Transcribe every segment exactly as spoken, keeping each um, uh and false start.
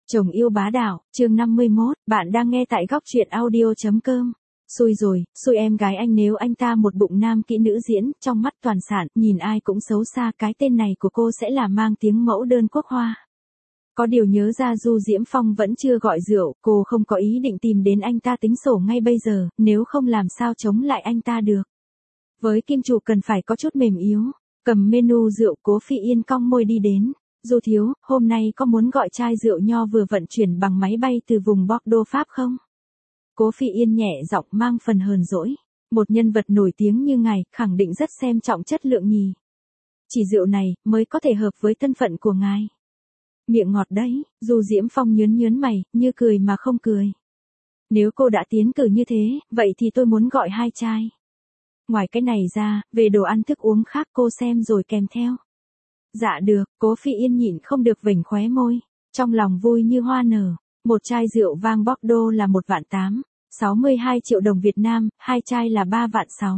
Chồng yêu bá đạo, chương năm mươi mốt, bạn đang nghe tại góc truyện audio.com. Xui rồi, xui em gái anh nếu anh ta một bụng nam kỹ nữ diễn, trong mắt toàn sản, nhìn ai cũng xấu xa, cái tên này của cô sẽ là mang tiếng mẫu đơn quốc hoa. Có điều nhớ ra Du Diễm Phong vẫn chưa gọi rượu, cô không có ý định tìm đến anh ta tính sổ ngay bây giờ, nếu không làm sao chống lại anh ta được. Với kim chủ cần phải có chút mềm yếu, cầm menu rượu Cố Phi Yên cong môi đi đến. Du thiếu, hôm nay có muốn gọi chai rượu nho vừa vận chuyển bằng máy bay từ vùng Bordeaux Pháp không? Cố Phi Yên nhẹ giọng mang phần hờn dỗi. Một nhân vật nổi tiếng như ngài, khẳng định rất xem trọng chất lượng nhì. Chỉ rượu này, mới có thể hợp với thân phận của ngài. Miệng ngọt đấy, Du Diễm Phong nhớn nhớn mày, như cười mà không cười. Nếu cô đã tiến cử như thế, vậy thì tôi muốn gọi hai chai. Ngoài cái này ra, về đồ ăn thức uống khác cô xem rồi kèm theo. Dạ được, Cố Phi Yên nhịn không được vểnh khóe môi, trong lòng vui như hoa nở. Một chai rượu vang Bordeaux là một vạn tám, sáu mươi hai triệu đồng Việt Nam, hai chai là ba vạn sáu.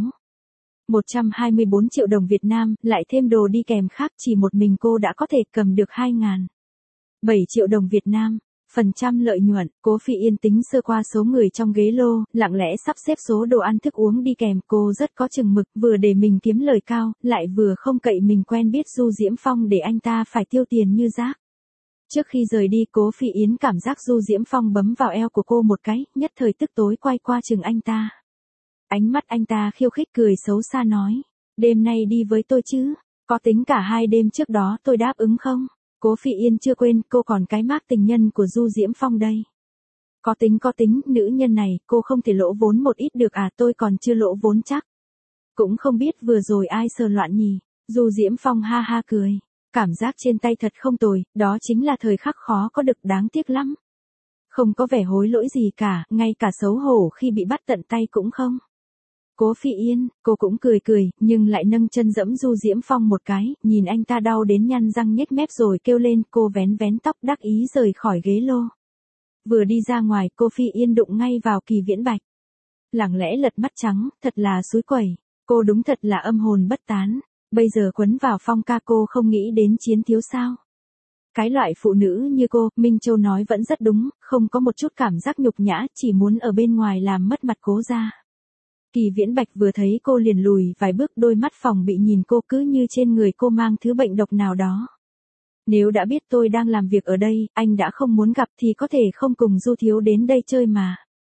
một trăm hai mươi bốn triệu đồng Việt Nam, lại thêm đồ đi kèm khác, chỉ một mình cô đã có thể cầm được hai ngàn. bảy triệu đồng Việt Nam. Phần trăm lợi nhuận, Cố Phi Yên tính sơ qua số người trong ghế lô, lặng lẽ sắp xếp số đồ ăn thức uống đi kèm. Cô rất có chừng mực, vừa để mình kiếm lời cao, lại vừa không cậy mình quen biết Du Diễm Phong để anh ta phải tiêu tiền như rác. Trước khi rời đi, Cố Phi Yến cảm giác Du Diễm Phong bấm vào eo của cô một cái, nhất thời tức tối quay qua chừng anh ta. Ánh mắt anh ta khiêu khích cười xấu xa nói, đêm nay đi với tôi chứ, có tính cả hai đêm trước đó tôi đáp ứng không? Cố Phi Yên chưa quên, cô còn cái mác tình nhân của Du Diễm Phong đây. Có tính có tính, nữ nhân này, cô không thể lỗ vốn một ít được à, tôi còn chưa lỗ vốn chắc. Cũng không biết vừa rồi ai sờ loạn nhỉ. Du Diễm Phong ha ha cười. Cảm giác trên tay thật không tồi, đó chính là thời khắc khó có được, đáng tiếc lắm. Không có vẻ hối lỗi gì cả, ngay cả xấu hổ khi bị bắt tận tay cũng không. Cố Phi Yên, cô cũng cười cười, nhưng lại nâng chân dẫm Du Diễm Phong một cái, nhìn anh ta đau đến nhăn răng nhếch mép rồi kêu lên. Cô vén vén tóc đắc ý rời khỏi ghế lô. Vừa đi ra ngoài, cô Phi Yên đụng ngay vào Kỳ Viễn Bạch. Lặng lẽ lật mắt trắng, thật là xúi quẩy. Cô đúng thật là âm hồn bất tán. Bây giờ quấn vào Phong ca cô không nghĩ đến Chiến thiếu sao? Cái loại phụ nữ như cô, Minh Châu nói vẫn rất đúng, không có một chút cảm giác nhục nhã, chỉ muốn ở bên ngoài làm mất mặt Cố gia. Kỳ Viễn Bạch vừa thấy cô liền lùi vài bước, đôi mắt phòng bị nhìn cô cứ như trên người cô mang thứ bệnh độc nào đó. Nếu đã biết tôi đang làm việc ở đây, anh đã không muốn gặp thì có thể không cùng Du thiếu đến đây chơi mà.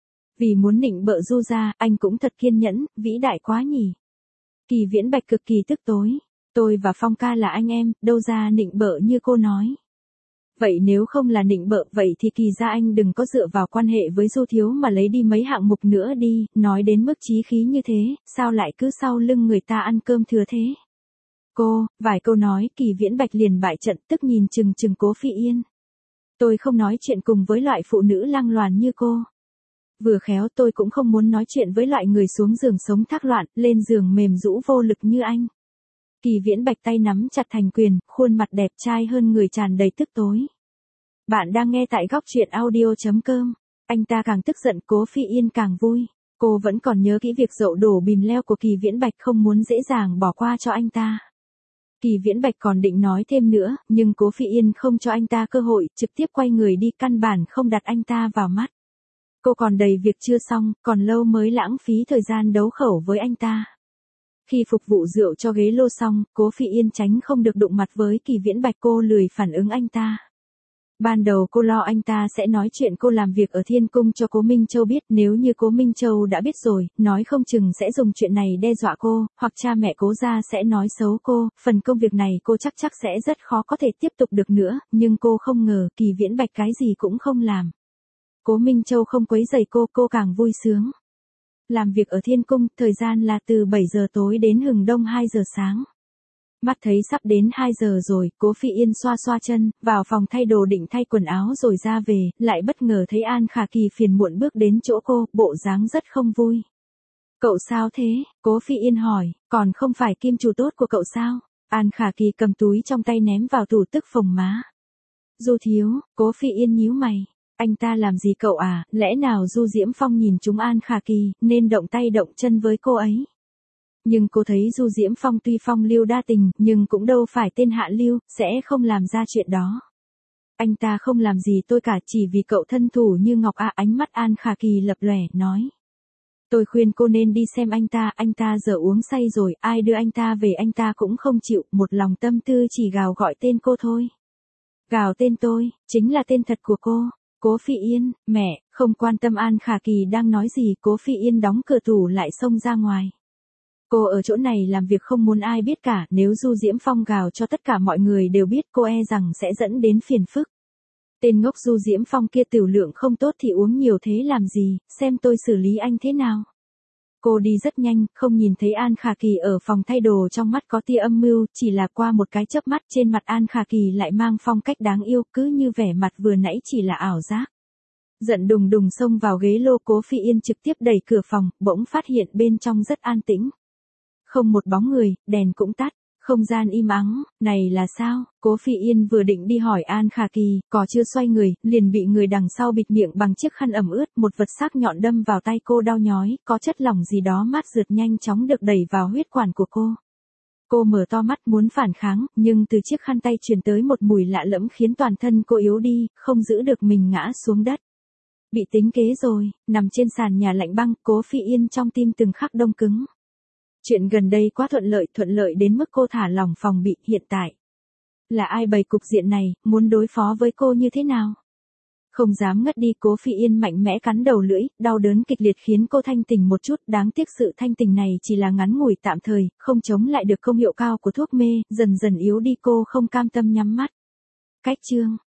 Vì muốn nịnh bợ Du gia, anh cũng thật kiên nhẫn, vĩ đại quá nhỉ. Kỳ Viễn Bạch cực kỳ tức tối. Tôi và Phong ca là anh em, đâu ra nịnh bợ như cô nói. Vậy nếu không là nịnh bợ, vậy thì Kỳ gia anh đừng có dựa vào quan hệ với Du thiếu mà lấy đi mấy hạng mục nữa đi, nói đến mức chí khí như thế, sao lại cứ sau lưng người ta ăn cơm thừa thế. Cô, vài câu nói, Kỳ Viễn Bạch liền bại trận, tức nhìn chừng chừng Cố Phi Yên. Tôi không nói chuyện cùng với loại phụ nữ lăng loàn như cô. Vừa khéo tôi cũng không muốn nói chuyện với loại người xuống giường sống thác loạn, lên giường mềm rũ vô lực như anh. Kỳ Viễn Bạch tay nắm chặt thành quyền, khuôn mặt đẹp trai hơn người tràn đầy tức tối. Bạn đang nghe tại góc truyện audio.com. Anh ta càng tức giận, Cố Phi Yên càng vui. Cô vẫn còn nhớ kỹ việc dậu đổ bìm leo của Kỳ Viễn Bạch, không muốn dễ dàng bỏ qua cho anh ta. Kỳ Viễn Bạch còn định nói thêm nữa, nhưng Cố Phi Yên không cho anh ta cơ hội, trực tiếp quay người đi, căn bản không đặt anh ta vào mắt. Cô còn đầy việc chưa xong, còn lâu mới lãng phí thời gian đấu khẩu với anh ta. Khi phục vụ rượu cho ghế lô xong, Cố Phi Yên tránh không được đụng mặt với Kỳ Viễn Bạch, cô lười phản ứng anh ta. Ban đầu cô lo anh ta sẽ nói chuyện cô làm việc ở Thiên Cung cho Cố Minh Châu biết, nếu như Cố Minh Châu đã biết rồi, nói không chừng sẽ dùng chuyện này đe dọa cô, hoặc cha mẹ Cố gia sẽ nói xấu cô, phần công việc này cô chắc chắc sẽ rất khó có thể tiếp tục được nữa, nhưng cô không ngờ Kỳ Viễn Bạch cái gì cũng không làm. Cố Minh Châu không quấy rầy cô, cô càng vui sướng. Làm việc ở Thiên Cung, thời gian là từ bảy giờ tối đến hừng đông hai giờ sáng. Mắt thấy sắp đến hai giờ rồi, Cố Phi Yên xoa xoa chân, vào phòng thay đồ định thay quần áo rồi ra về, lại bất ngờ thấy An Khả Kỳ phiền muộn bước đến chỗ cô, bộ dáng rất không vui. Cậu sao thế? Cố Phi Yên hỏi, còn không phải kim chủ tốt của cậu sao? An Khả Kỳ cầm túi trong tay ném vào tủ tức phồng má. Du thiếu, Cố Phi Yên nhíu mày. Anh ta làm gì cậu à, lẽ nào Du Diễm Phong nhìn chúng An Khả Kỳ, nên động tay động chân với cô ấy. Nhưng cô thấy Du Diễm Phong tuy phong lưu đa tình, nhưng cũng đâu phải tên hạ lưu, sẽ không làm ra chuyện đó. Anh ta không làm gì tôi cả, chỉ vì cậu thân thủ như ngọc à. Ánh mắt An Khả Kỳ lập lòe, nói. Tôi khuyên cô nên đi xem anh ta, anh ta giờ uống say rồi, ai đưa anh ta về anh ta cũng không chịu, một lòng tâm tư chỉ gào gọi tên cô thôi. Gào tên tôi, chính là tên thật của cô. Cố Phi Yên, mẹ, không quan tâm An Khả Kỳ đang nói gì, Cố Phi Yên đóng cửa tủ lại xông ra ngoài. Cô ở chỗ này làm việc không muốn ai biết cả, nếu Du Diễm Phong gào cho tất cả mọi người đều biết cô e rằng sẽ dẫn đến phiền phức. Tên ngốc Du Diễm Phong kia tiểu lượng không tốt thì uống nhiều thế làm gì, xem tôi xử lý anh thế nào. Cô đi rất nhanh, không nhìn thấy An Khả Kỳ ở phòng thay đồ, trong mắt có tia âm mưu, chỉ là qua một cái chớp mắt trên mặt An Khả Kỳ lại mang phong cách đáng yêu, cứ như vẻ mặt vừa nãy chỉ là ảo giác. Giận đùng đùng xông vào ghế lô, Cố Phi Yên trực tiếp đẩy cửa phòng, bỗng phát hiện bên trong rất an tĩnh. Không một bóng người, đèn cũng tắt, không gian im ắng, này là sao? Cố Phi Yên vừa định đi hỏi An Khả Kỳ, có chưa xoay người, liền bị người đằng sau bịt miệng bằng chiếc khăn ẩm ướt, một vật sắc nhọn đâm vào tay cô đau nhói, có chất lỏng gì đó mát rượt nhanh chóng được đẩy vào huyết quản của cô. Cô mở to mắt muốn phản kháng, nhưng từ chiếc khăn tay truyền tới một mùi lạ lẫm khiến toàn thân cô yếu đi, không giữ được mình ngã xuống đất. Bị tính kế rồi, nằm trên sàn nhà lạnh băng, Cố Phi Yên trong tim từng khắc đông cứng. Chuyện gần đây quá thuận lợi, thuận lợi đến mức cô thả lỏng phòng bị, hiện tại. Là ai bày cục diện này, muốn đối phó với cô như thế nào? Không dám ngất đi, Cố Phi Yên mạnh mẽ cắn đầu lưỡi, đau đớn kịch liệt khiến cô thanh tỉnh một chút, đáng tiếc sự thanh tỉnh này chỉ là ngắn ngủi tạm thời, không chống lại được công hiệu cao của thuốc mê, dần dần yếu đi, cô không cam tâm nhắm mắt. Cách chương